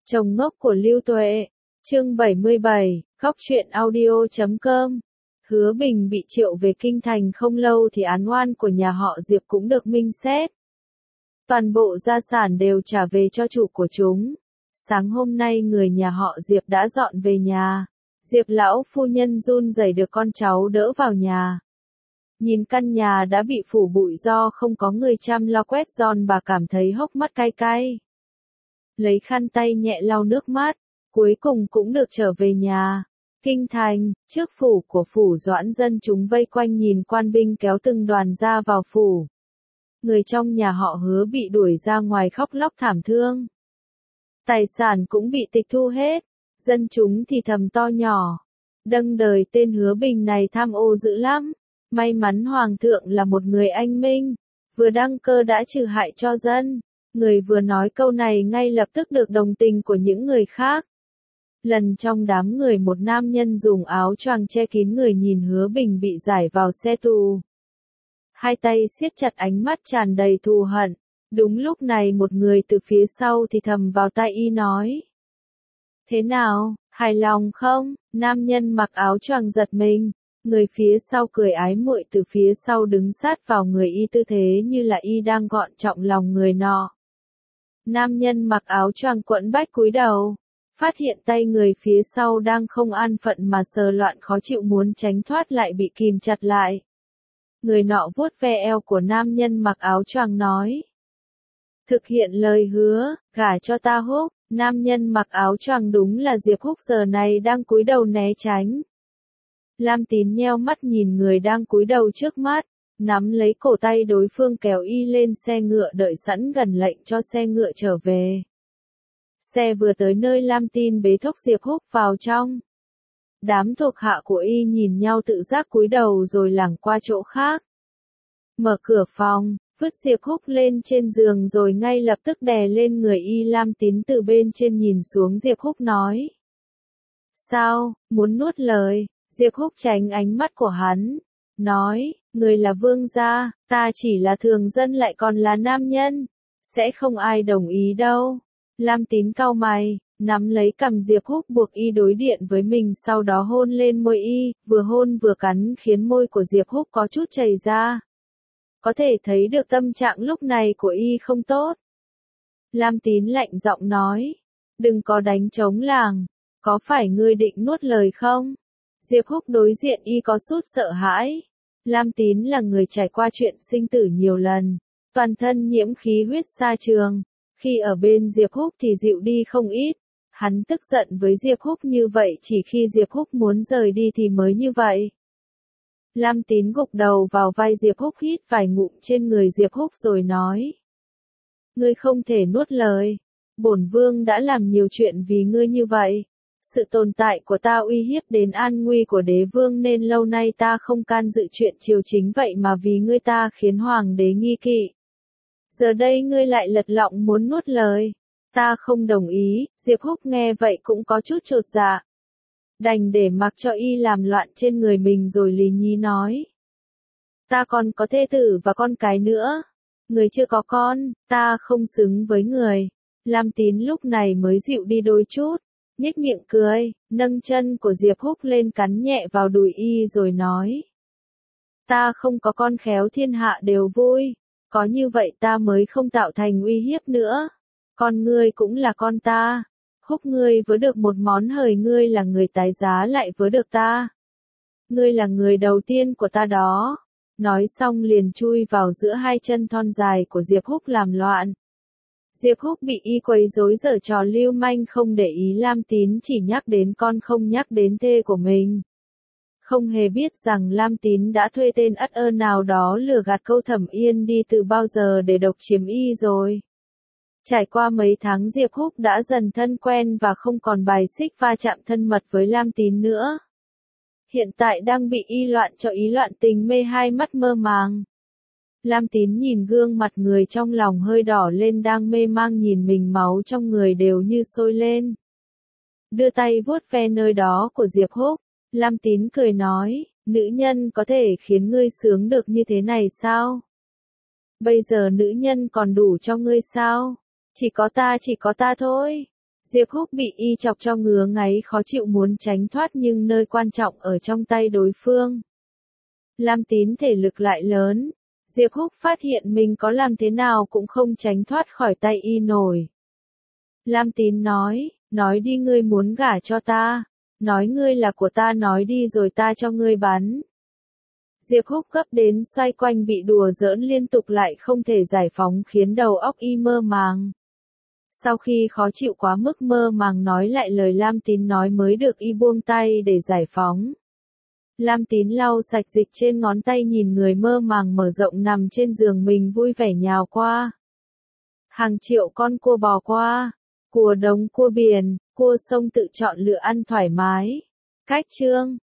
Chồng ngốc của Lưu Tuệ. Chương 77, Góc truyện audio.com. Hứa Bình bị triệu về kinh thành không lâu thì án oan của nhà họ Diệp cũng được minh xét. Toàn bộ gia sản đều trả về cho chủ của chúng. Sáng hôm nay người nhà họ Diệp đã dọn về nhà. Diệp lão phu nhân run rẩy được con cháu đỡ vào nhà. Nhìn căn nhà đã bị phủ bụi do không có người chăm lo quét dọn, bà cảm thấy hốc mắt cay cay. Lấy khăn tay nhẹ lau nước mắt, cuối cùng cũng được trở về nhà. Kinh thành, trước phủ của phủ Doãn dân chúng vây quanh nhìn quan binh kéo từng đoàn ra vào phủ. Người trong nhà họ Hứa bị đuổi ra ngoài khóc lóc thảm thương. Tài sản cũng bị tịch thu hết, dân chúng thì thầm to nhỏ. Đâng đời tên Hứa Bình này tham ô dữ lắm. May mắn Hoàng thượng là một người anh minh, vừa đăng cơ đã trừ hại cho dân. Người vừa nói câu này ngay lập tức được đồng tình của những người khác. Lần trong đám người một nam nhân dùng áo choàng che kín người nhìn Hứa Bình bị giải vào xe tù. Hai tay siết chặt, ánh mắt tràn đầy thù hận. Đúng lúc này một người từ phía sau thì thầm vào tai y nói: "Thế nào, hài lòng không?" Nam nhân mặc áo choàng giật mình. Người phía sau cười ái muội từ phía sau đứng sát vào người y, tư thế như là y đang gọn trọng lòng người nọ. Nam nhân mặc áo choàng quẫn bách cúi đầu, phát hiện tay người phía sau đang không an phận mà sờ loạn khó chịu muốn tránh thoát lại bị kìm chặt lại. Người nọ vuốt ve eo của nam nhân mặc áo choàng nói: "Thực hiện lời hứa, gả cho ta Húc." Nam nhân mặc áo choàng đúng là Diệp Húc giờ này đang cúi đầu né tránh. Lam Tín nheo mắt nhìn người đang cúi đầu trước mắt, nắm lấy cổ tay đối phương kéo y lên xe ngựa đợi sẵn gần lệnh cho xe ngựa trở về. Xe vừa tới nơi Lam Tín bế thốc Diệp Húc vào trong. Đám thuộc hạ của y nhìn nhau tự giác cúi đầu rồi lảng qua chỗ khác. Mở cửa phòng, vứt Diệp Húc lên trên giường rồi ngay lập tức đè lên người y. Lam Tín từ bên trên nhìn xuống Diệp Húc nói: "Sao, muốn nuốt lời?" Diệp Húc tránh ánh mắt của hắn, nói: "Người là vương gia, ta chỉ là thường dân lại còn là nam nhân, sẽ không ai đồng ý đâu." Lam Tín cau mày, nắm lấy cằm Diệp Húc buộc y đối điện với mình, sau đó hôn lên môi y, vừa hôn vừa cắn khiến môi của Diệp Húc có chút chảy ra. Có thể thấy được tâm trạng lúc này của y không tốt. Lam Tín lạnh giọng nói: "Đừng có đánh trống làng, có phải ngươi định nuốt lời không?" Diệp Húc đối diện y có chút sợ hãi. Lam Tín là người trải qua chuyện sinh tử nhiều lần, toàn thân nhiễm khí huyết sa trường. Khi ở bên Diệp Húc thì dịu đi không ít. Hắn tức giận với Diệp Húc như vậy chỉ khi Diệp Húc muốn rời đi thì mới như vậy. Lam Tín gục đầu vào vai Diệp Húc, hít vài ngụm trên người Diệp Húc rồi nói: "Ngươi không thể nuốt lời. Bổn vương đã làm nhiều chuyện vì ngươi như vậy. Sự tồn tại của ta uy hiếp đến an nguy của đế vương nên lâu nay ta không can dự chuyện triều chính, vậy mà vì ngươi ta khiến hoàng đế nghi kỵ. Giờ đây ngươi lại lật lọng muốn nuốt lời. Ta không đồng ý." Diệp Húc nghe vậy cũng có chút chột dạ. Đành để mặc cho y làm loạn trên người mình rồi lý nhí nói: "Ta còn có thê tử và con cái nữa. Người chưa có con, ta không xứng với người." Lam Tín lúc này mới dịu đi đôi chút, nhếch miệng cười, nâng chân của Diệp Húc lên cắn nhẹ vào đùi y rồi nói: "Ta không có con khéo thiên hạ đều vui. Có như vậy ta mới không tạo thành uy hiếp nữa. Con ngươi cũng là con ta. Húc, ngươi vớ được một món hời, ngươi là người tái giá lại vớ được ta. Ngươi là người đầu tiên của ta đó." Nói xong liền chui vào giữa hai chân thon dài của Diệp Húc làm loạn. Diệp Húc bị y quấy rối giở trò lưu manh không để ý. Lam Tín chỉ nhắc đến con không nhắc đến thê của mình. Không hề biết rằng Lam Tín đã thuê tên ất ơ nào đó lừa gạt câu Thẩm Yên đi từ bao giờ để độc chiếm y rồi. Trải qua mấy tháng Diệp Húc đã dần thân quen và không còn bài xích va chạm thân mật với Lam Tín nữa. Hiện tại đang bị y loạn cho ý loạn tình mê, hai mắt mơ màng. Lam Tín nhìn gương mặt người trong lòng hơi đỏ lên đang mê mang nhìn mình, máu trong người đều như sôi lên. Đưa tay vuốt ve nơi đó của Diệp Húc, Lam Tín cười nói: "Nữ nhân có thể khiến ngươi sướng được như thế này sao? Bây giờ nữ nhân còn đủ cho ngươi sao? Chỉ có ta thôi." Diệp Húc bị y chọc cho ngứa ngáy khó chịu muốn tránh thoát nhưng nơi quan trọng ở trong tay đối phương. Lam Tín thể lực lại lớn. Diệp Húc phát hiện mình có làm thế nào cũng không tránh thoát khỏi tay y nổi. Lam Tín nói đi ngươi muốn gả cho ta. Nói ngươi là của ta nói đi rồi ta cho ngươi bắn. Diệp Húc gấp đến xoay quanh bị đùa giỡn liên tục lại không thể giải phóng khiến đầu óc y mơ màng. Sau khi khó chịu quá mức mơ màng nói lại lời Lam Tín nói mới được y buông tay để giải phóng. Lam Tín lau sạch dịch trên ngón tay nhìn người mơ màng mở rộng nằm trên giường mình vui vẻ nhào qua. Hàng triệu con cua bò qua, cua đồng cua biển, cua sông tự chọn lựa ăn thoải mái. Cách chương